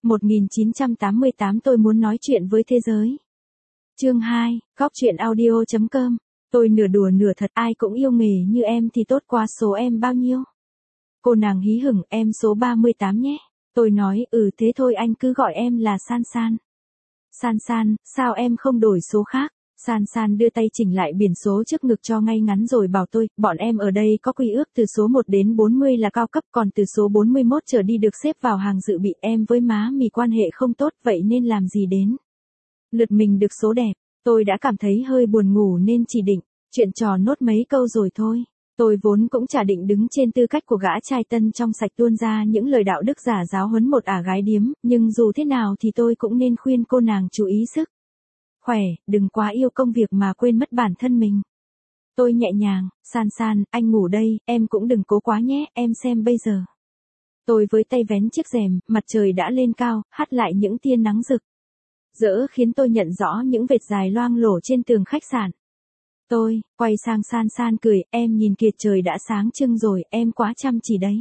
1988 tôi muốn nói chuyện với thế giới. Chương 2, góc chuyện audio.com. Tôi nửa đùa nửa thật, ai cũng yêu nghề như em thì tốt quá, số em bao nhiêu? Cô nàng hí hửng, em số 38 nhé. Tôi nói, thế thôi anh cứ gọi em là San San. San San, sao em không đổi số khác? San San đưa tay chỉnh lại biển số trước ngực cho ngay ngắn rồi bảo tôi, bọn em ở đây có quy ước từ số 1 đến 40 là cao cấp, còn từ số 41 trở đi được xếp vào hàng dự bị. Em với má mì quan hệ không tốt, vậy nên làm gì đến lượt mình được số đẹp. Tôi đã cảm thấy hơi buồn ngủ nên chỉ định chuyện trò nốt mấy câu rồi thôi. Tôi vốn cũng chả định đứng trên tư cách của gã trai tân trong sạch tuôn ra những lời đạo đức giả giáo huấn một ả gái điếm, nhưng dù thế nào thì tôi cũng nên khuyên cô nàng chú ý sức khỏe, đừng quá yêu công việc mà quên mất bản thân mình. Tôi nhẹ nhàng, San San, anh ngủ đây, em cũng đừng cố quá nhé, em xem bây giờ. Tôi với tay vén chiếc rèm, mặt trời đã lên cao, hắt lại những tia nắng rực rỡ khiến tôi nhận rõ những vệt dài loang lổ trên tường khách sạn. Tôi quay sang San San cười, em nhìn kìa trời đã sáng trưng rồi, em quá chăm chỉ đấy.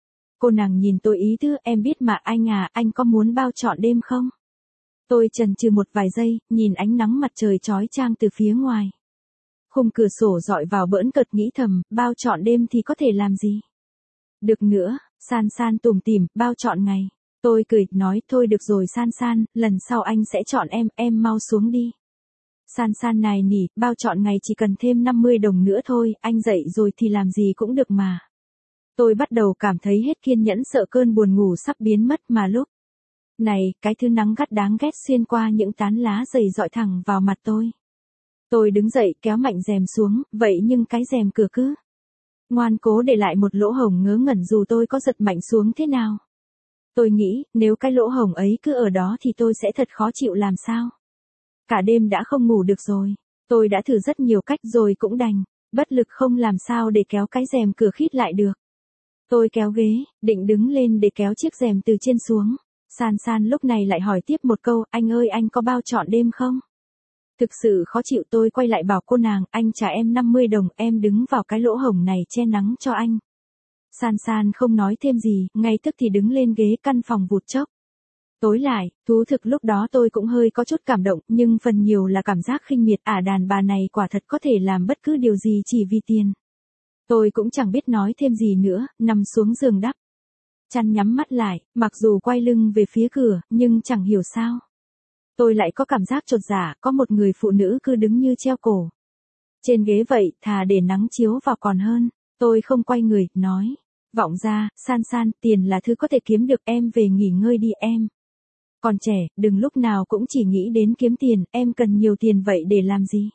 Cô nàng nhìn tôi ý tứ, em biết mà anh à, anh có muốn bao trọn đêm không? Tôi chần chừ một vài giây, nhìn ánh nắng mặt trời chói chang từ phía ngoài. Khung cửa sổ dọi vào bỡn cợt nghĩ thầm, bao trọn đêm thì có thể làm gì? Được nữa, San San tủm tỉm, bao trọn ngày. Tôi cười, nói, thôi được rồi San San, lần sau anh sẽ chọn em mau xuống đi. San San nài nỉ, bao trọn ngày chỉ cần thêm 50 đồng nữa thôi, anh dậy rồi thì làm gì cũng được mà. Tôi bắt đầu cảm thấy hết kiên nhẫn, sợ cơn buồn ngủ sắp biến mất mà lúc này, cái thứ nắng gắt đáng ghét xuyên qua những tán lá dày dọi thẳng vào mặt tôi. Tôi đứng dậy kéo mạnh rèm xuống, vậy nhưng cái rèm cửa cứ ngoan cố để lại một lỗ hổng ngớ ngẩn dù tôi có giật mạnh xuống thế nào. Tôi nghĩ, nếu cái lỗ hổng ấy cứ ở đó thì tôi sẽ thật khó chịu làm sao. Cả đêm đã không ngủ được rồi. Tôi đã thử rất nhiều cách rồi cũng đành, bất lực không làm sao để kéo cái rèm cửa khít lại được. Tôi kéo ghế, định đứng lên để kéo chiếc rèm từ trên xuống. San San lúc này lại hỏi tiếp một câu, anh ơi anh có bao trọn đêm không? Thực sự khó chịu, tôi quay lại bảo cô nàng, anh trả em 50 đồng, em đứng vào cái lỗ hổng này che nắng cho anh. San San không nói thêm gì, ngay tức thì đứng lên ghế, căn phòng vụt chốc tối lại. Thú thực lúc đó tôi cũng hơi có chút cảm động, nhưng phần nhiều là cảm giác khinh miệt, đàn bà này quả thật có thể làm bất cứ điều gì chỉ vì tiền. Tôi cũng chẳng biết nói thêm gì nữa, nằm xuống giường đắp chăn nhắm mắt lại, mặc dù quay lưng về phía cửa, nhưng chẳng hiểu sao. Tôi lại có cảm giác chột dạ, có một người phụ nữ cứ đứng như treo cổ trên ghế vậy, thà để nắng chiếu vào còn hơn. Tôi không quay người, nói vọng ra, San San, tiền là thứ có thể kiếm được, em về nghỉ ngơi đi em. Còn trẻ, đừng lúc nào cũng chỉ nghĩ đến kiếm tiền, em cần nhiều tiền vậy để làm gì?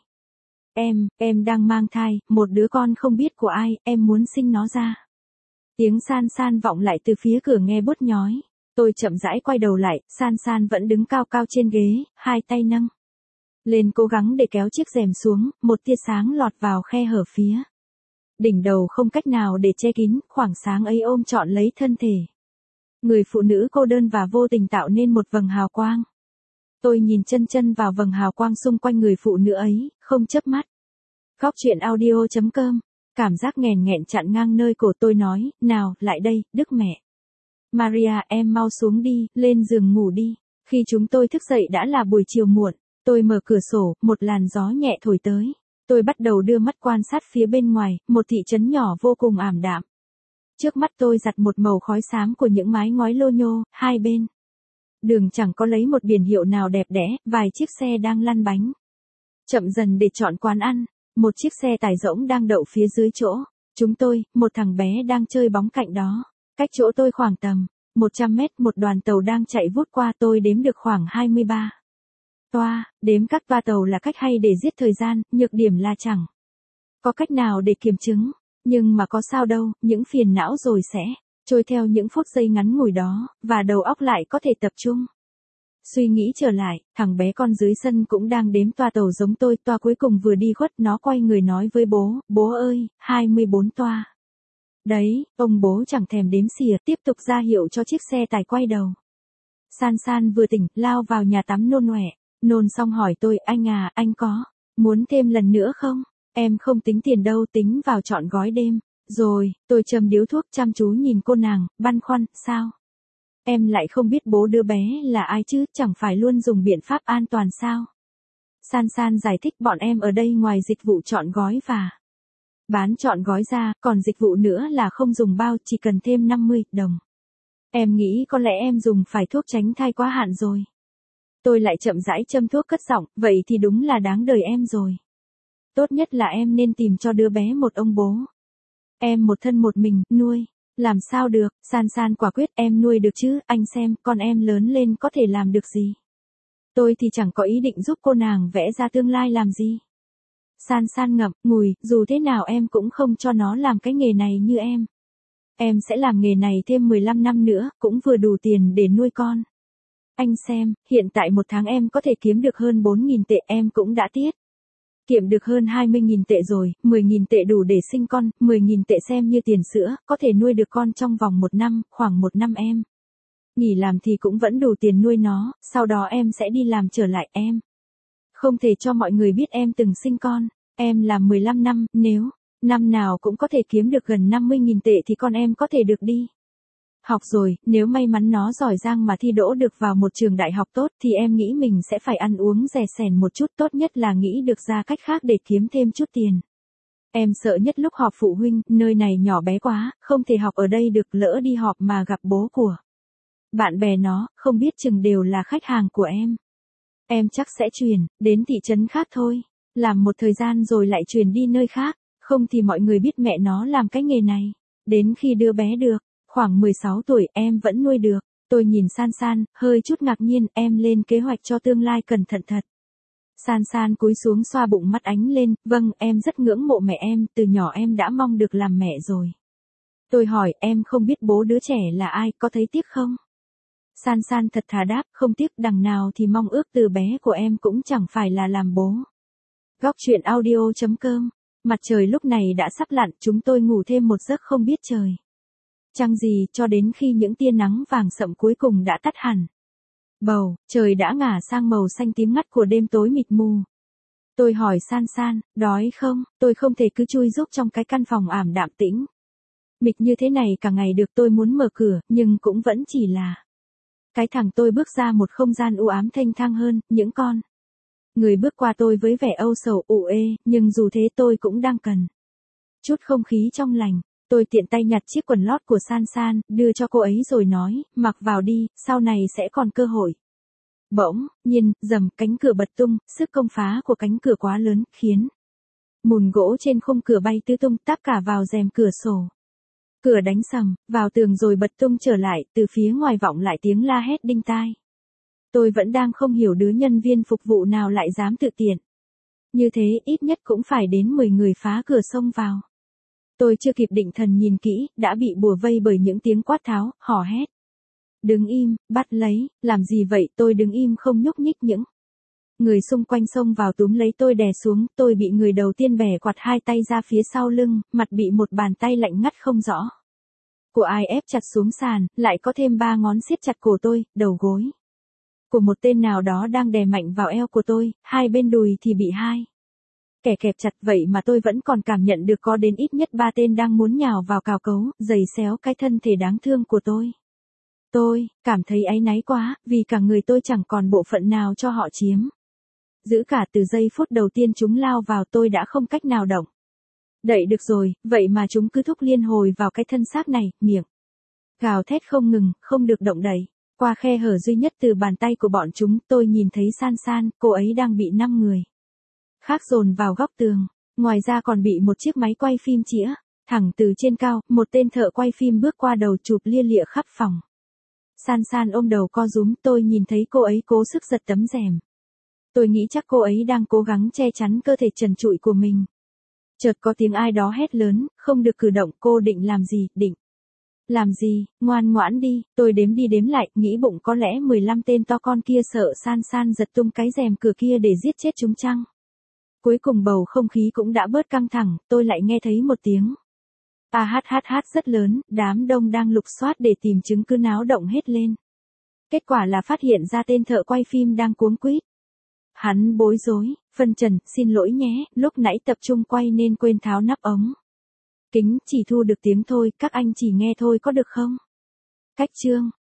Em đang mang thai, một đứa con không biết của ai, em muốn sinh nó ra. Tiếng San San vọng lại từ phía cửa nghe buốt nhói. Tôi chậm rãi quay đầu lại, San San vẫn đứng cao cao trên ghế, hai tay nâng lên cố gắng để kéo chiếc rèm xuống, một tia sáng lọt vào khe hở phía đỉnh đầu không cách nào để che kín, khoảng sáng ấy ôm trọn lấy thân thể người phụ nữ cô đơn và vô tình tạo nên một vầng hào quang. Tôi nhìn chân vào vầng hào quang xung quanh người phụ nữ ấy, không chớp mắt. Góc chuyện audio.com. Cảm giác nghẹn nghẹn chặn ngang nơi cổ, tôi nói, nào, lại đây, Đức mẹ Maria, em mau xuống đi, lên giường ngủ đi. Khi chúng tôi thức dậy đã là buổi chiều muộn. Tôi mở cửa sổ, một làn gió nhẹ thổi tới. Tôi bắt đầu đưa mắt quan sát phía bên ngoài, một thị trấn nhỏ vô cùng ảm đạm. Trước mắt tôi giặt một màu khói xám của những mái ngói lô nhô, hai bên đường chẳng có lấy một biển hiệu nào đẹp đẽ, vài chiếc xe đang lăn bánh chậm dần để chọn quán ăn. Một chiếc xe tải rỗng đang đậu phía dưới chỗ chúng tôi, một thằng bé đang chơi bóng cạnh đó. Cách chỗ tôi khoảng tầm 100 mét, một đoàn tàu đang chạy vút qua, tôi đếm được khoảng 23 toa. Đếm các toa tàu là cách hay để giết thời gian, nhược điểm là chẳng có cách nào để kiểm chứng. Nhưng mà có sao đâu, những phiền não rồi sẽ trôi theo những phút giây ngắn ngủi đó, và đầu óc lại có thể tập trung suy nghĩ trở lại. Thằng bé con dưới sân cũng đang đếm toa tàu giống tôi, toa cuối cùng vừa đi khuất, nó quay người nói với bố, bố ơi, 24 toa. Đấy, ông bố chẳng thèm đếm xỉa, tiếp tục ra hiệu cho chiếc xe tải quay đầu. San San vừa tỉnh, lao vào nhà tắm nôn ọe. Nôn xong hỏi tôi, anh à, anh có muốn thêm lần nữa không? Em không tính tiền đâu, tính vào trọn gói đêm. Rồi, tôi châm điếu thuốc chăm chú nhìn cô nàng, băn khoăn, sao? Em lại không biết bố đứa bé là ai chứ, chẳng phải luôn dùng biện pháp an toàn sao? San San giải thích bọn em ở đây ngoài dịch vụ chọn gói và bán chọn gói ra, còn dịch vụ nữa là không dùng bao, chỉ cần thêm 50 đồng. Em nghĩ có lẽ em dùng phải thuốc tránh thai quá hạn rồi. Tôi lại chậm rãi châm thuốc cất giọng, vậy thì đúng là đáng đời em rồi. Tốt nhất là em nên tìm cho đứa bé một ông bố. Em một thân một mình, nuôi. Làm sao được, San San quả quyết em nuôi được chứ, anh xem, con em lớn lên có thể làm được gì. Tôi thì chẳng có ý định giúp cô nàng vẽ ra tương lai làm gì. San San ngậm ngùi, dù thế nào em cũng không cho nó làm cái nghề này như em. Em sẽ làm nghề này thêm 15 năm nữa, cũng vừa đủ tiền để nuôi con. Anh xem, hiện tại một tháng em có thể kiếm được hơn 4.000 tệ, em cũng đã tiết kiệm được hơn 20.000 tệ rồi, 10.000 tệ đủ để sinh con, 10.000 tệ xem như tiền sữa, có thể nuôi được con trong vòng 1 năm, khoảng 1 năm em. Nghỉ làm thì cũng vẫn đủ tiền nuôi nó, sau đó em sẽ đi làm trở lại em. Không thể cho mọi người biết em từng sinh con, em làm 15 năm, nếu năm nào cũng có thể kiếm được gần 50.000 tệ thì con em có thể được đi học rồi, nếu may mắn nó giỏi giang mà thi đỗ được vào một trường đại học tốt thì em nghĩ mình sẽ phải ăn uống rẻ sẻn một chút, tốt nhất là nghĩ được ra cách khác để kiếm thêm chút tiền. Em sợ nhất lúc họp phụ huynh, nơi này nhỏ bé quá, không thể học ở đây được, lỡ đi họp mà gặp bố của bạn bè nó, không biết chừng đều là khách hàng của em. Em chắc sẽ chuyển đến thị trấn khác thôi, làm một thời gian rồi lại chuyển đi nơi khác, không thì mọi người biết mẹ nó làm cái nghề này. Đến khi đứa bé được khoảng 16 tuổi em vẫn nuôi được. Tôi nhìn San San, hơi chút ngạc nhiên, em lên kế hoạch cho tương lai cẩn thận thật. San San cúi xuống xoa bụng mắt ánh lên, vâng, em rất ngưỡng mộ mẹ em, từ nhỏ em đã mong được làm mẹ rồi. Tôi hỏi, em không biết bố đứa trẻ là ai, có thấy tiếc không? San San thật thà đáp, không tiếc, đằng nào thì mong ước từ bé của em cũng chẳng phải là làm bố. Góc truyện audio.com. Mặt trời lúc này đã sắp lặn, chúng tôi ngủ thêm một giấc không biết trời trăng gì, cho đến khi những tia nắng vàng sậm cuối cùng đã tắt hẳn. Bầu, trời đã ngả sang màu xanh tím ngắt của đêm tối mịt mù. Tôi hỏi San San, đói không? Tôi không thể cứ chui rúc trong cái căn phòng ảm đạm tĩnh mịch như thế này cả ngày được, tôi muốn mở cửa, nhưng cũng vẫn chỉ là cái thằng tôi bước ra một không gian u ám thênh thang hơn, những con người bước qua tôi với vẻ âu sầu ủ ê, nhưng dù thế tôi cũng đang cần chút không khí trong lành. Tôi tiện tay nhặt chiếc quần lót của San San, đưa cho cô ấy rồi nói, mặc vào đi, sau này sẽ còn cơ hội. Bỗng nhiên, rầm, cánh cửa bật tung, sức công phá của cánh cửa quá lớn, khiến mùn gỗ trên khung cửa bay tứ tung, táp cả vào rèm cửa sổ. Cửa đánh sầm, vào tường rồi bật tung trở lại, từ phía ngoài vọng lại tiếng la hét đinh tai. Tôi vẫn đang không hiểu đứa nhân viên phục vụ nào lại dám tự tiện. Như thế ít nhất cũng phải đến 10 người phá cửa xông vào. Tôi chưa kịp định thần nhìn kỹ, đã bị bủa vây bởi những tiếng quát tháo, hò hét. Đứng im, bắt lấy, làm gì vậy? Tôi đứng im không nhúc nhích, những người xung quanh xông vào túm lấy tôi đè xuống, tôi bị người đầu tiên bẻ quạt hai tay ra phía sau lưng, mặt bị một bàn tay lạnh ngắt không rõ của ai ép chặt xuống sàn, lại có thêm 3 ngón siết chặt cổ tôi, đầu gối của một tên nào đó đang đè mạnh vào eo của tôi, hai bên đùi thì bị hai kẻ kẹp chặt, vậy mà tôi vẫn còn cảm nhận được có đến ít nhất 3 tên đang muốn nhào vào cào cấu, giày xéo cái thân thể đáng thương của tôi. Tôi cảm thấy áy náy quá, vì cả người tôi chẳng còn bộ phận nào cho họ chiếm giữ cả. Từ giây phút đầu tiên chúng lao vào tôi đã không cách nào động đậy được rồi, vậy mà chúng cứ thúc liên hồi vào cái thân xác này, miệng gào thét không ngừng, không được động đậy. Qua khe hở duy nhất từ bàn tay của bọn chúng, tôi nhìn thấy San San, cô ấy đang bị 5 người khác dồn vào góc tường. Ngoài ra còn bị một chiếc máy quay phim chĩa thẳng từ trên cao, một tên thợ quay phim bước qua đầu chụp lia lịa khắp phòng. San San ôm đầu co rúm, tôi nhìn thấy cô ấy cố sức giật tấm rèm. Tôi nghĩ chắc cô ấy đang cố gắng che chắn cơ thể trần trụi của mình. Chợt có tiếng ai đó hét lớn, không được cử động, cô định làm gì, định làm gì, ngoan ngoãn đi. Tôi đếm đi đếm lại, nghĩ bụng có lẽ 15 tên to con kia sợ San San giật tung cái rèm cửa kia để giết chết chúng chăng. Cuối cùng bầu không khí cũng đã bớt căng thẳng, tôi lại nghe thấy một tiếng hát rất lớn, đám đông đang lục soát để tìm chứng cứ náo động hết lên. Kết quả là phát hiện ra tên thợ quay phim đang cuống quýt. Hắn bối rối, phân trần, xin lỗi nhé, lúc nãy tập trung quay nên quên tháo nắp ống kính, chỉ thu được tiếng thôi, các anh chỉ nghe thôi có được không? Cách chương